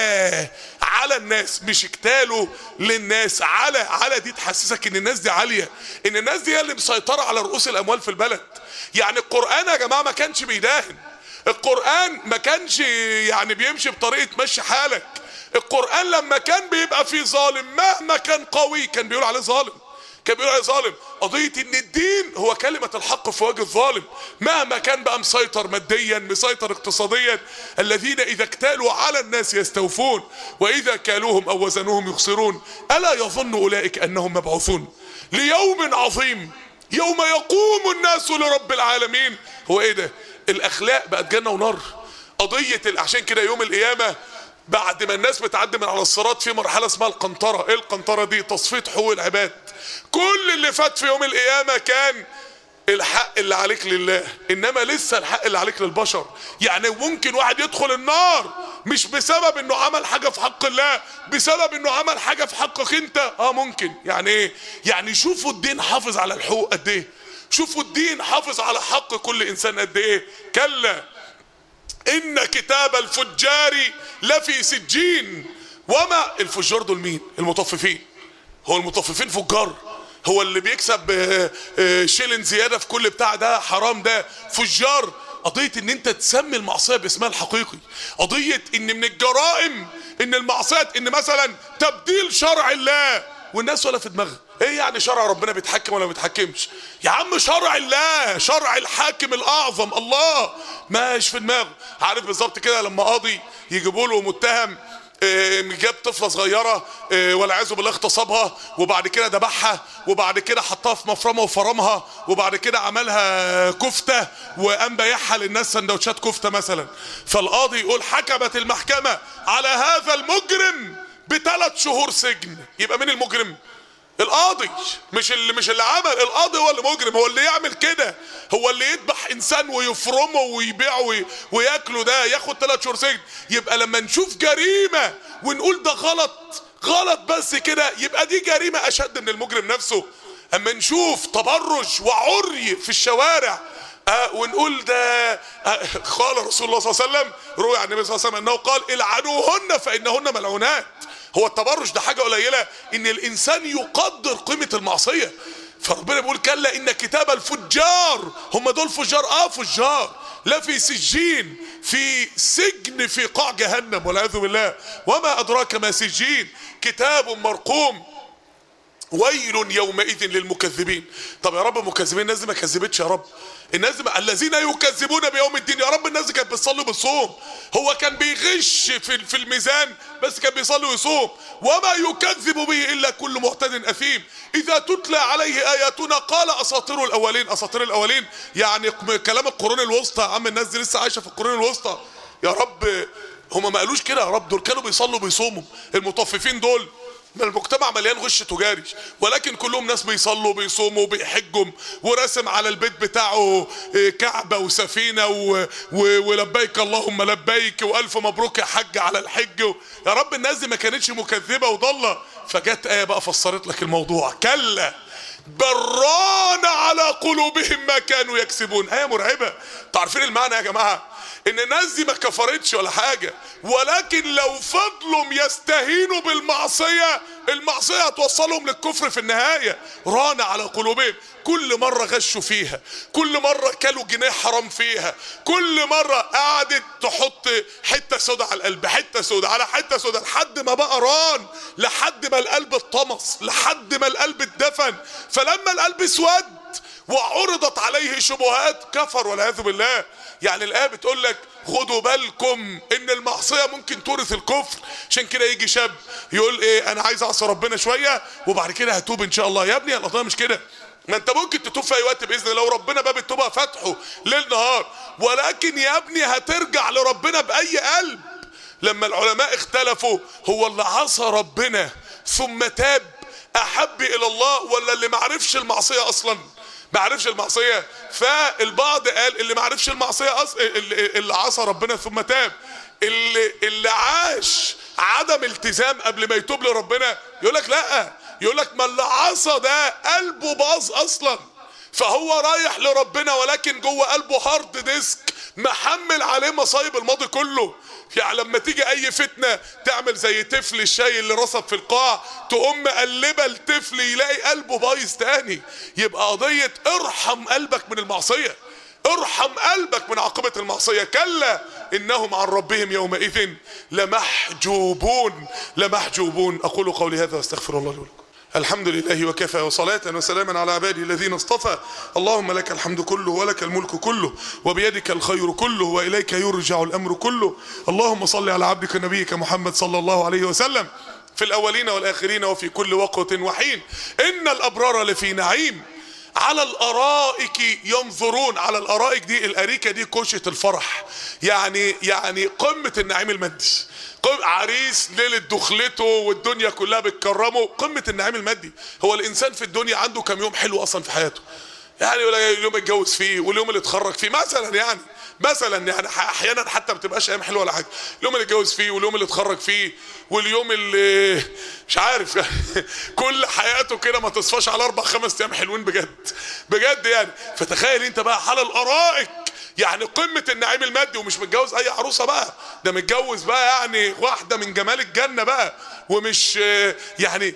على الناس، مش اكتالوا للناس، على دي تحسسك ان الناس دي عاليه، ان الناس دي هي اللي مسيطره على رؤوس الاموال في البلد. يعني القرآن يا جماعه ما كانش بيداهن، القرآن ما كانش يعني بيمشي بطريقه مشي حالك. القرآن لما كان بيبقى فيه ظالم مهما كان قوي كان بيقول عليه ظالم، كان بيقول عليه ظالم. قضية ان الدين هو كلمة الحق في وجه الظالم مهما كان بقى مسيطر ماديا، مسيطر اقتصاديا. الذين اذا اكتالوا على الناس يستوفون واذا كالوهم او وزنوهم يخسرون الا يظن اولئك انهم مبعوثون ليوم عظيم يوم يقوم الناس لرب العالمين. هو ايه ده؟ الاخلاق بقت جنة ونار. قضية عشان كده يوم القيامة بعد ما الناس بتعدي من على الصراط في مرحلة اسمها القنطرة. ايه القنطرة دي؟ تصفية حقوق العباد. كل اللي فات في يوم القيامة كان الحق اللي عليك لله، انما لسه الحق اللي عليك للبشر. يعني ممكن واحد يدخل النار مش بسبب انه عمل حاجة في حق الله، بسبب انه عمل حاجة في حقك انت. ممكن. يعني ايه؟ يعني شوفوا الدين حافظ على الحقوق قد ايه، شوفوا الدين حافظ على حق كل انسان قد ايه. كلا ان كتاب الفجار لفي سجين. وما الفجار دول مين؟ المطففين. هو المطففين فجار؟ هو اللي بيكسب شيلن زيادة في كل بتاع ده حرام ده فجار؟ قضية ان انت تسمي المعصية باسمها الحقيقي، قضية ان من الجرائم ان المعصية ان مثلا تبديل شرع الله والناس ولا في دماغها. ايه يعني شرع ربنا بيتحكم ولا ما بيتحكمش؟ يا عم شرع الله، شرع الحاكم الاعظم الله ماش في دماغه. عارف بالظبط كده لما قاضي يجيبوا له متهم جاب طفله صغيره والعياذ بالله اغتصبها وبعد كده ذبحها وبعد كده حطها في مفرمه وفرمها وبعد كده عملها كفته وقام بايعها للناس سندوتشات كفته مثلا. فالقاضي يقول: حكمت المحكمه على هذا المجرم ب3 شهور سجن، يبقى مين المجرم؟ القاضي. مش اللي عمل. القاضي هو اللي مجرم، هو اللي يعمل كده، هو اللي يذبح انسان ويفرمه ويبيعه وياكله، ده ياخد 3 شهور سجن. يبقى لما نشوف جريمة ونقول ده غلط بس كده، يبقى دي جريمة اشد من المجرم نفسه. اما نشوف تبرج وعري في الشوارع ونقول ده قال رسول الله صلى الله عليه وسلم، روي عن النبي صلى الله عليه وسلم انه قال العنوهن فانهن ملعونات. هو التبرج ده حاجة قليلة؟ ان الانسان يقدر قيمة المعصية. فربنا بيقول كلا ان كتاب الفجار، هم دول فجار؟ فجار، لا في سجين، في سجن في قاع جهنم والعياذ بالله. وما ادراك ما سجين، كتاب مرقوم، ويل يومئذ للمكذبين. طب يا رب المكذبين، الناس دي ما كذبتش يا رب، الناس دي الذين يكذبون بيوم الدين، يا رب الناس دي كانت بتصلي وبتصوم، هو كان بيغش في الميزان بس كان بيصلي ويصوم. وما يكذب به الا كل معتد اثيم، اذا تتلى عليه اياتنا قال اساطير الاولين. اساطير الاولين يعني كلام القرون الوسطى. يا عم الناس دي لسه عايشه في القرون الوسطى يا رب، هم ما قالوش كده يا رب، دول كانوا بيصلوا وبيصوموا. المطففين دول المجتمع مليان غش تجاري، ولكن كلهم ناس بيصلوا وبيصوموا وبيحجوا، ورسم على البيت بتاعه كعبة وسفينة ولبيك اللهم لبيك والف مبروك يا حج على الحج. يا رب الناس دي ما كانتش مكذبة وضالة. فجت آية بقى فسرت لك الموضوع، كلا بران على قلوبهم ما كانوا يكسبون. آية مرعبة. تعرفين المعنى يا جماعة؟ ان الناس دي ما كفرتش ولا حاجة، ولكن لو فضلوا يستهينوا بالمعصية، المعصية هتوصلهم للكفر في النهاية. ران على قلوبهم، كل مرة غشوا فيها، كل مرة كلوا جنيه حرام فيها، كل مرة قعدت تحط حتة سودة على القلب، حتة سودة على حتة سودة، لحد ما بقى ران، لحد ما القلب اتطمس، لحد ما القلب اتدفن. فلما القلب اسود وعرضت عليه شبهات كفر والعياذ بالله. يعني الآية بتقول لك خدوا بالكم ان المعصية ممكن تورث الكفر. عشان كده يجي شاب يقول ايه، انا عايز اعصي ربنا شوية وبعد كده هتوب ان شاء الله. يا ابني القضية مش كده، ما انت ممكن تتوب في اي وقت باذن الله، لو ربنا باب التوبة فتحه ليل نهار، ولكن يا ابني هترجع لربنا باي قلب. لما العلماء اختلفوا، هو اللي عصى ربنا ثم تاب احب الى الله، ولا اللي معرفش المعصية اصلا؟ ما عرفش المعصيه. فالبعض قال اللي ما عرفش المعصيه اللي عصى ربنا ثم تاب. اللي عاش عدم التزام قبل ما يتوب لربنا، يقول لك لا، يقول لك ما اللي عصى ده قلبه باظ اصلا، فهو رايح لربنا ولكن جوه قلبه هارد ديسك محمل عليه مصايب الماضي كله. يعني لما تيجي اي فتنة تعمل زي طفل الشاي اللي رصب في القاع، تقوم مقلبة الطفل يلاقي قلبه بايظ تاني. يبقى قضية ارحم قلبك من المعصية، ارحم قلبك من عاقبة المعصية. كلا انهم عن ربهم يومئذ لمحجوبون. اقول قولي هذا واستغفر الله لي ولكم. الحمد لله وكفى، وصلاة وسلاما على عباده الذين اصطفى. اللهم لك الحمد كله ولك الملك كله وبيدك الخير كله وإليك يرجع الأمر كله. اللهم صل على عبدك نبيك محمد صلى الله عليه وسلم في الأولين والآخرين وفي كل وقت وحين. إن الأبرار لفي نعيم على الأرائك ينظرون. على الأرائك دي، الأريكة دي كوشة الفرح، يعني قمة النعيم المادي. عريس ليلة دخلته والدنيا كلها بتكرمه، قمة النعيم المادي. هو الإنسان في الدنيا عنده كم يوم حلو أصلا في حياته؟ يعني اليوم اتجوز فيه واليوم اللي اتخرج فيه مثلا، يعني احيانا حتى ما بتبقاش ايام حلوه ولا حاجه. اليوم اللي اتجوز فيه واليوم اللي اتخرج فيه واليوم اللي مش عارف كل حياته كده ما تصفاش على 4-5 ايام حلوين بجد يعني. فتخيل انت بقى على الارائك، يعني قمة النعيم المادي، ومش متجوز اي عروسة بقى، ده متجوز بقى يعني واحدة من جمال الجنة بقى، ومش يعني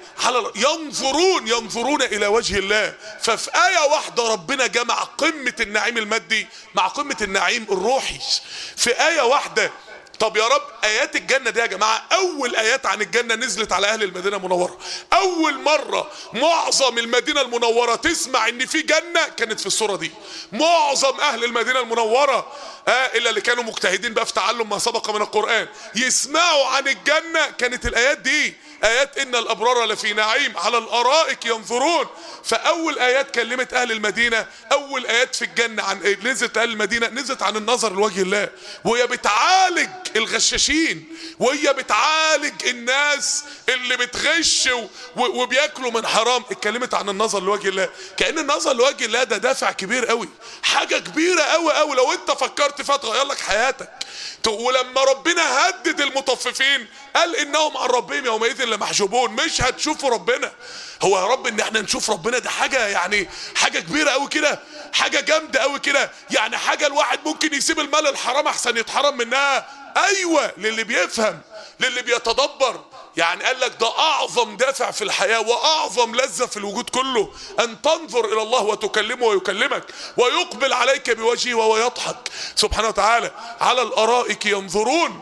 ينظرون الى وجه الله. ففي آية واحدة ربنا جمع قمة النعيم المادي مع قمة النعيم الروحي في آية واحدة. طب يا رب ايات الجنة دي يا جماعة، اول ايات عن الجنة نزلت على اهل المدينة المنورة. اول مرة معظم المدينة المنورة تسمع ان في جنة كانت في السورة دي. معظم اهل المدينة المنورة الا اللي كانوا مجتهدين بقى في تعلم ما سبق من القرآن يسمعوا عن الجنة كانت الايات دي، ايات ان الابرار لفي نعيم على الارائك ينظرون. فاول ايات كلمت اهل المدينة، اول ايات في الجنة عن نزلت اهل المدينة، نزلت عن النظر لوجه الله، وهي بتعالج الغشاشين وهي بتعالج الناس اللي بتغش وبياكلوا من حرام. اتكلمت عن النظر لوجه الله، كأن النظر لوجه الله ده دافع كبير قوي، حاجة كبيرة قوي قوي لو انت فكرت فيها تغير لك حياتك. ولما ربنا هدد المطففين قال انهم عن ربهم يومئذ لمحجوبون، مش هتشوفوا ربنا. هو يا رب ان احنا نشوف ربنا ده حاجة يعني حاجة كبيرة قوي كده، حاجة جامدة قوي كده، يعني حاجة الواحد ممكن يسيب المال الحرام احسن يتحرم منها. ايوه، للي بيفهم، للي بيتدبر. يعني قال لك ده اعظم دافع في الحياة واعظم لذة في الوجود كله، ان تنظر الى الله وتكلمه ويكلمك ويقبل عليك بوجهه وهو يضحك سبحانه وتعالى. على الارائك ينظرون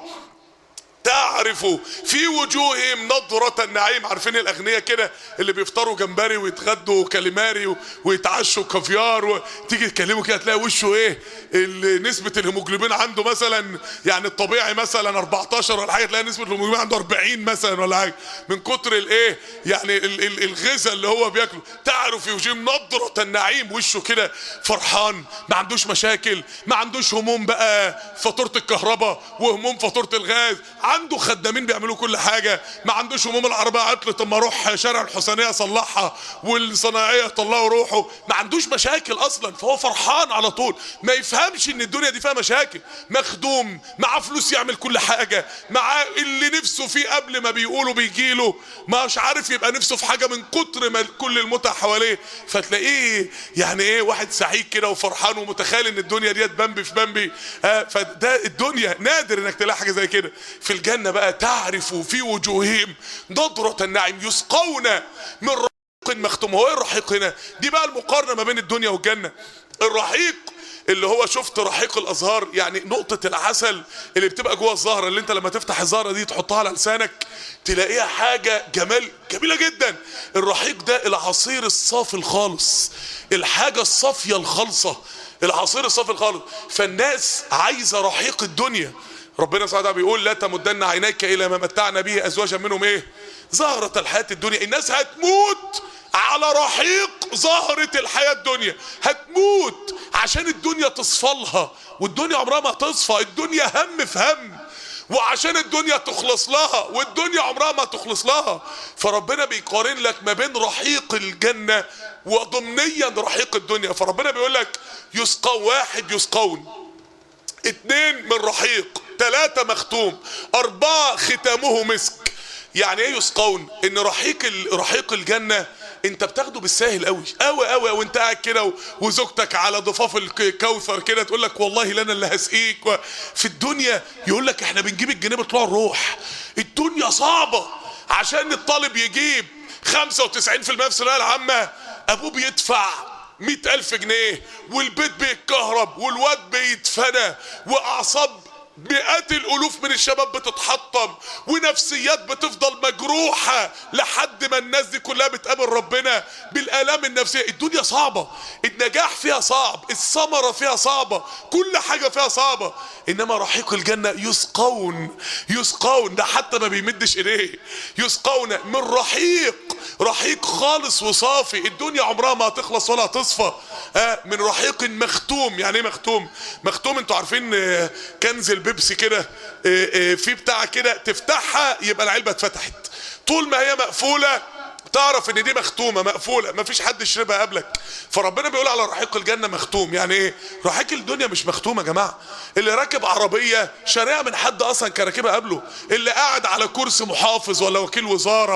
تعرف في وجوههم نضرة النعيم. عارفين الاغنياء كده اللي بيفطروا جمبري ويتغدوا كاليماري ويتعشوا كافيار، وتيجي تكلمه كده تلاقي وشه ايه، نسبة الهيموجلوبين عنده مثلا يعني الطبيعي مثلا 14 ولا حاجة، تلاقي نسبة الهيموجلوبين عنده 40 مثلا ولا حاجة، من كتر الايه يعني الغذاء اللي هو بياكله. تعرف في وجوههم نضرة النعيم، وشه كده فرحان، ما عندوش مشاكل، ما عندوش هموم بقى فاتورة الكهرباء وهموم فاتورة الغاز، عنده خدامين بيعملوا كل حاجة، ما عندوش هموم العربية عطلت اما اروح شارع الحسينية اصلحها والصناعية طلعوا روحه، ما عندوش مشاكل اصلا، فهو فرحان على طول. ما يفهمش ان الدنيا دي فيها مشاكل. مخدوم، معاه فلوس يعمل كل حاجة، معاه اللي نفسه فيه قبل ما بيقولوا بيجيله، مش عارف يبقى نفسه في حاجة من كتر ما كل المتع حواليه. فتلاقيه يعني ايه واحد سعيد كده وفرحان ومتخيل ان الدنيا ديت بمبي في بمبي. فده الدنيا نادر انك تلاقي حاجة زي كده. في الجنة بقى تعرف في وجوههم نضرة النعيم يسقون من رحيق مختوم. هو ايه الرحيق هنا؟ دي بقى المقارنة ما بين الدنيا والجنة. الرحيق اللي هو شفت رحيق الازهار، يعني نقطة العسل اللي بتبقى جوه الزهرة، اللي انت لما تفتح الزهرة دي تحطها على لسانك تلاقيها حاجة جمال جميلة جدا. الرحيق ده العصير الصافي الخالص، الحاجة الصافية الخالصة، العصير الصافي الخالص. فالناس عايزة رحيق الدنيا. ربنا سبحانه وتعالى بيقول لا تمدن عينيك الى ما متعنا به ازواجا منهم ايه زهرة الحياة الدنيا. الناس هتموت على رحيق زهرة الحياة الدنيا، هتموت عشان الدنيا تصفلها، والدنيا عمرها ما تصفى، الدنيا هم في هم، وعشان الدنيا تخلص لها، والدنيا عمرها ما تخلص لها. فربنا بيقارن لك ما بين رحيق الجنة وضمنيا رحيق الدنيا. فربنا بيقول لك يسقون، واحد يسقون، اتنين من رحيق، تلاتة مختوم، اربعة ختامه مسك. يعني ايه يسقون؟ ان رحيق الجنة انت بتاخده بالساهل قوي قوي قوي، وانت قاعد كده وزوجتك على ضفاف الكوثر كده تقول لك والله لنا اللي هسقيك. في الدنيا يقول لك احنا بنجيب الجنيه بطلوع الروح. الدنيا صعبة، عشان الطالب يجيب 95% في الثانوية العامة ابوه بيدفع 100,000 جنيه، والبيت بيتكهرب، والواد بيتفنى، واعصاب مئات الالوف من الشباب بتتحطم، ونفسيات بتفضل مجروحة لحد ما الناس دي كلها بتقابل ربنا بالآلام النفسية. الدنيا صعبة، النجاح فيها صعب، الثمرة فيها صعبة، كل حاجة فيها صعبة. انما رحيق الجنة يسقون ده حتى ما بيمدش ايديه، يسقون من رحيق خالص وصافي. الدنيا عمرها ما هتخلص ولا هتصفى. من رحيق مختوم. يعني ايه مختوم؟ مختوم انتوا عارفين كنز البيبسي كده في بتاع كده تفتحها يبقى العلبة اتفتحت، طول ما هي مقفولة تعرف ان دي مختومة مقفولة مفيش حد يشربها قبلك. فربنا بيقول على رحيق الجنة مختوم. يعني ايه؟ رحيق الدنيا مش مختوم يا جماعة. اللي راكب عربية شاريها من حد اصلا كان راكبها قبله، اللي قاعد على كرسي محافظ ولا وكيل وزارة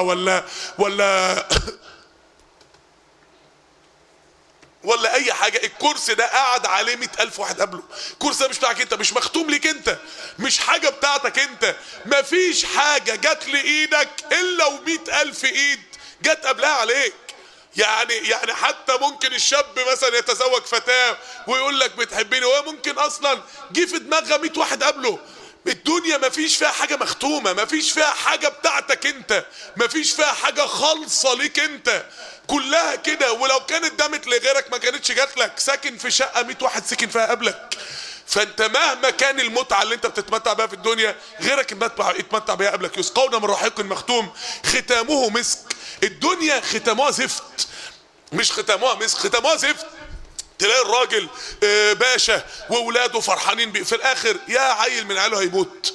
ولا اي حاجة، الكرسي ده قاعد عليه 100,000 واحد قبله. الكرسي ده مش بتاعك انت، مش مختوم ليك انت، مش حاجة بتاعتك انت. مفيش حاجة جت لايدك الا و100,000 ايد جت قبلها عليك. يعني حتى ممكن الشاب مثلا يتزوج فتاة ويقول لك بتحبيني، وهو ممكن اصلا جه في دماغها 100 واحد قبله. الدنيا مفيش فيها حاجة مختومة، مفيش فيها حاجة بتاعتك انت، مفيش فيها حاجة خالصة ليك انت، كلها كده. ولو كانت دامت لغيرك ما كانتش جات لك. ساكن في شقة 100 واحد ساكن فيها قبلك. فانت مهما كان المتعة اللي انت بتتمتع بها في الدنيا غيرك يتمتع بها قبلك. يسقون من رحيق مختوم ختامه مسك. الدنيا ختامها زفت، مش ختامها مسك، ختامها زفت. تلاقي الراجل باشا واولاده فرحانين بيه، في الاخر يا عيل من عياله هيموت،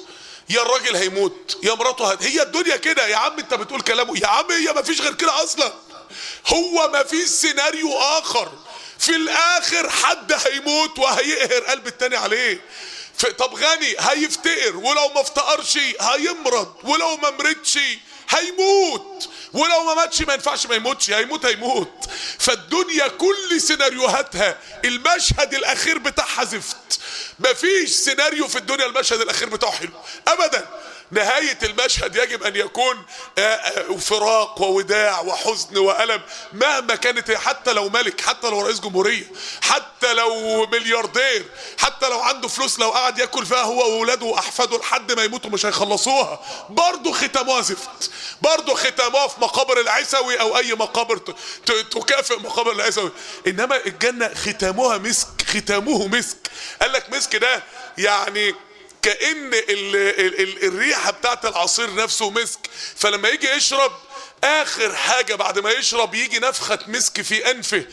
يا الراجل هيموت يا مراته هي الدنيا كده يا عم. انت بتقول كلامه يا عم، هي مفيش غير كده اصلا. هو مفيش سيناريو اخر. في الاخر حد هيموت وهيقهر قلب التاني عليه. طب غني هيفتقر، ولو ما افتقرش هيمرض، ولو ما مرضش هيموت، ولو ما ماتش ما ينفعش ما يموتش، هيموت. فالدنيا كل سيناريوهاتها المشهد الاخير بتاعها زفت. مفيش سيناريو في الدنيا المشهد الاخير بتاعه حلو ابدا. نهاية المشهد يجب ان يكون فراق ووداع وحزن وألم مهما كانت. حتى لو ملك، حتى لو رئيس جمهورية، حتى لو ملياردير، حتى لو عنده فلوس، لو قعد ياكل فيها هو وولاده واحفاده لحد ما يموتوا مش هيخلصوها، برضه ختامها زفت. برضه ختامها في مقابر العيسوي او اي مقابر تكافئ مقابر العيسوي. انما الجنة ختامها مسك، ختامه مسك. قال لك مسك ده يعني كأن الريحة بتاعت العصير نفسه مسك. فلما يجي يشرب اخر حاجة بعد ما يشرب يجي نفخة مسك في انفه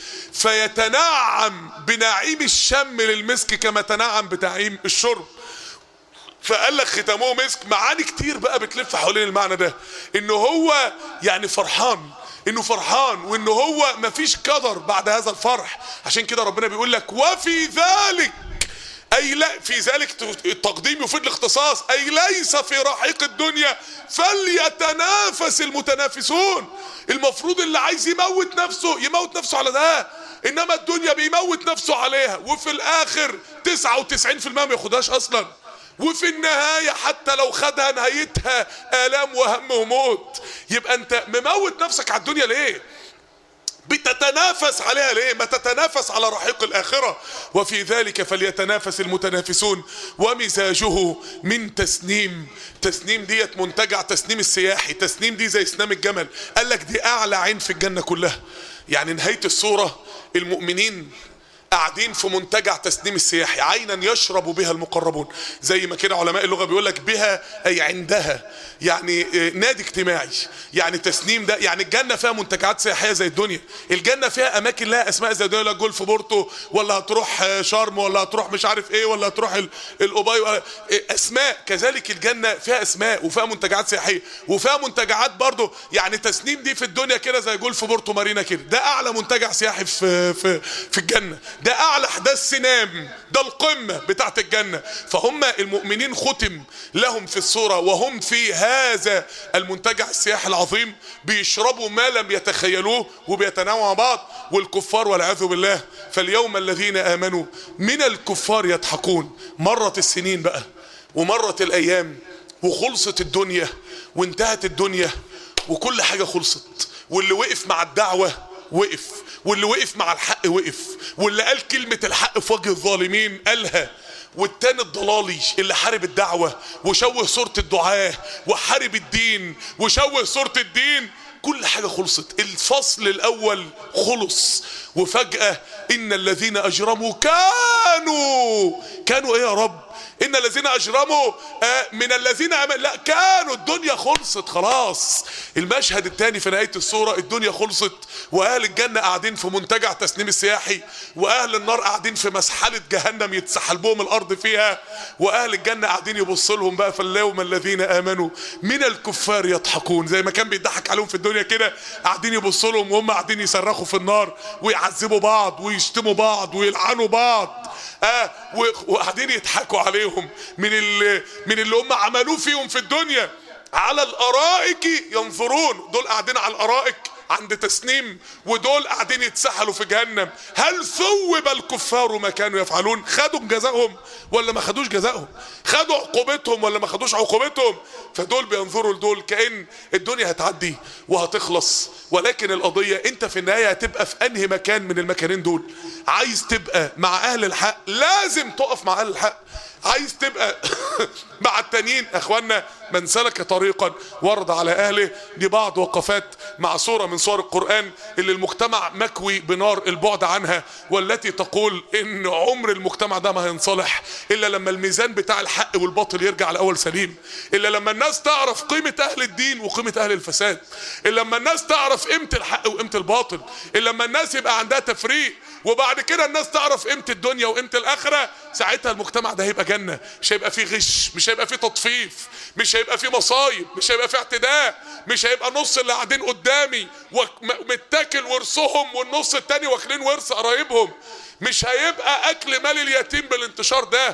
فيتنعم بنعيم الشم للمسك كما تنعم بنعيم الشرب. فقال لك ختامه مسك. معاني كتير بقى بتلف حوالين المعنى ده، انه هو يعني فرحان، انه فرحان، وانه هو مفيش قدر بعد هذا الفرح. عشان كده ربنا بيقول لك وفي ذلك، اي لا في ذلك التقديم يفيد الاختصاص، اي ليس في رحيق الدنيا فليتنافس المتنافسون. المفروض اللي عايز يموت نفسه على ده، انما الدنيا بيموت نفسه عليها وفي الاخر 99% ما ياخدهاش اصلا. وفي النهاية حتى لو خدها نهايتها آلام وهم وموت. يبقى انت مموت نفسك على الدنيا ليه؟ بتتنافس عليها ليه؟ ما تتنافس على رحيق الآخرة. وفي ذلك فليتنافس المتنافسون ومزاجه من تسنيم. تسنيم ديت منتجع تسنيم السياحي. تسنيم دي زي سنام الجمل. قال لك دي أعلى عين في الجنة كلها. يعني نهاية الصورة المؤمنين قاعدين في منتجع تسنيم السياحي، عينا يشرب بها المقربون. زي ما كده علماء اللغة بيقول لك بها أي عندها، يعني نادي اجتماعي. يعني تسنيم ده يعني الجنة فيها منتجعات سياحية زي الدنيا. الجنة فيها أماكن لها أسماء زي الدنيا، جولف بورتو، ولا هتروح شرم، ولا هتروح مش عارف إيه، ولا هتروح الأوباي، أسماء. كذلك الجنة فيها أسماء وفيها منتجعات سياحية وفيها منتجعات برضو. يعني تسنيم دي في الدنيا كده زي جولف بورتو مارينا كده، ده أعلى منتجع سياحي في الجنة. ده اعلى احداث سنام، ده القمة بتاعت الجنة. فهم المؤمنين ختم لهم في الصورة وهم في هذا المنتجع السياحي العظيم بيشربوا ما لم يتخيلوه وبيتناوموا مع بعض. والكفار والعياذ بالله فاليوم الذين امنوا من الكفار يضحكون. مرت السنين بقى ومرت الايام وخلصت الدنيا وانتهت الدنيا وكل حاجة خلصت. واللي وقف مع الدعوة وقف، واللي وقف مع الحق وقف، واللي قال كلمة الحق في وجه الظالمين قالها، والتاني الضلالي اللي حارب الدعوة وشوه صورة الدعاة وحارب الدين وشوه صورة الدين، كل حاجة خلصت. الفصل الأول خلص. وفجأة إن الذين أجرموا كانوا إيه يا رب؟ إن الذين أجرموا من الذين لا كانوا. الدنيا خلصت خلاص. المشهد الثاني في نهاية الصورة الدنيا خلصت وأهل الجنة قاعدين في منتجع تسنيم السياحي، وأهل النار قاعدين في مسحلة جهنم يتسحل بهم الأرض فيها، وأهل الجنة قاعدين يبص لهم بقى. فاليوم الذين آمنوا من الكفار يضحكون. زي ما كان بيضحك عليهم في الدنيا كده قاعدين يبصوا لهم وهم قاعدين يصرخوا في النار ويعذبوا بعض ويشتموا بعض ويلعنوا بعض وقاعدين يضحكوا عليهم من اللي هم عملوه فيهم في الدنيا. على الارائك ينظرون. دول قاعدين على الارائك عند تسنيم، ودول قاعدين يتسحلوا في جهنم. هل ثوب الكفار ما كانوا يفعلون؟ خدوا جزائهم ولا ما خدوش جزائهم؟ خدوا عقوبتهم ولا ما خدوش عقوبتهم؟ فدول بينظروا لدول كأن الدنيا هتعدي وهتخلص. ولكن القضية انت في النهاية هتبقى في انهي مكان من المكانين دول. عايز تبقى مع اهل الحق لازم تقف مع اهل الحق. عايز تبقى مع التانيين اخوانا، من سلك طريقا ورد على اهله. دي بعض وقفات مع صورة من صور القرآن اللي المجتمع مكوي بنار البعد عنها، والتي تقول ان عمر المجتمع ده ما هينصلح الا لما الميزان بتاع الحق الحق والباطل يرجع لأول سليم، إلا لما الناس تعرف قيمة أهل الدين وقيمة أهل الفساد، إلا لما الناس تعرف قيمة الحق وقيمة الباطل، إلا لما الناس يبقى عندها تفريق، وبعد كده الناس تعرف قيمة الدنيا وقيمة الآخرة. ساعتها المجتمع ده هيبقى جنة، مش هيبقى فيه غش، مش هيبقى فيه تطفيف، مش هيبقى فيه مصايب، مش هيبقى فيه اعتداء، مش هيبقى نص اللي قاعدين قدامي متاكل ورثهم والنص التاني واكلين ورث قرايبهم، مش هيبقى اكل مال اليتيم بالانتشار ده،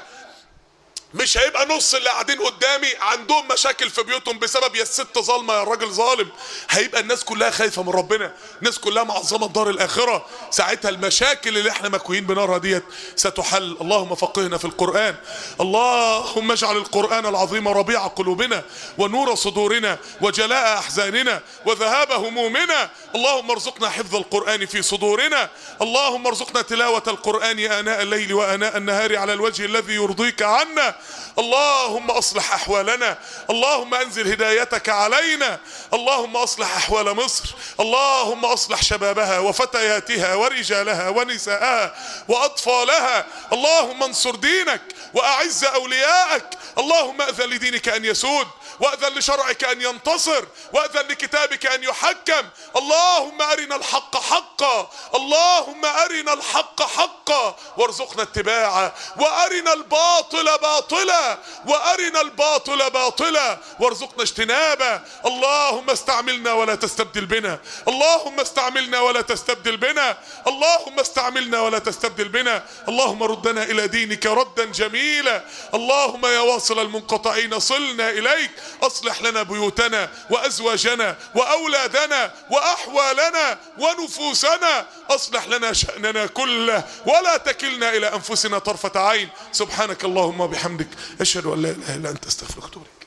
مش هيبقى نص اللي قاعدين قدامي عندهم مشاكل في بيوتهم بسبب يا الست ظالمه يا الراجل ظالم. هيبقى الناس كلها خايفه من ربنا، الناس كلها معظمه الدار الاخره. ساعتها المشاكل اللي احنا مكويين بنارها ديت ستحل. اللهم فقهنا في القران، اللهم اجعل القران العظيم ربيع قلوبنا ونور صدورنا وجلاء احزاننا وذهاب همومنا. اللهم ارزقنا حفظ القران في صدورنا، اللهم ارزقنا تلاوه القران اناء الليل واناء النهار على الوجه الذي يرضيك عنا. اللهم اصلح احوالنا، اللهم انزل هدايتك علينا، اللهم اصلح احوال مصر، اللهم اصلح شبابها وفتياتها ورجالها ونساءها واطفالها، اللهم انصر دينك واعز اولياءك، اللهم اذن لدينك ان يسود، واذن لشرعك ان ينتصر، واذن لكتابك ان يحكم. اللهم ارنا الحق حقا، اللهم ارنا الحق حقا وارزقنا اتباعه، وارنا الباطل باطلا، وارنا الباطل باطلا وارزقنا اجتنابه. اللهم استعملنا ولا تستبدل بنا، اللهم استعملنا ولا تستبدل بنا، اللهم استعملنا ولا تستبدل بنا. اللهم ردنا الى دينك ردا جميلا. اللهم يا واصل المنقطعين صلنا اليك، اصلح لنا بيوتنا وازواجنا واولادنا واحوالنا ونفوسنا، اصلح لنا شأننا كله ولا تكلنا الى انفسنا طرفة عين. سبحانك اللهم وبحمدك، اشهد ان لا اله الا انت، استغفرك واتوب اليك.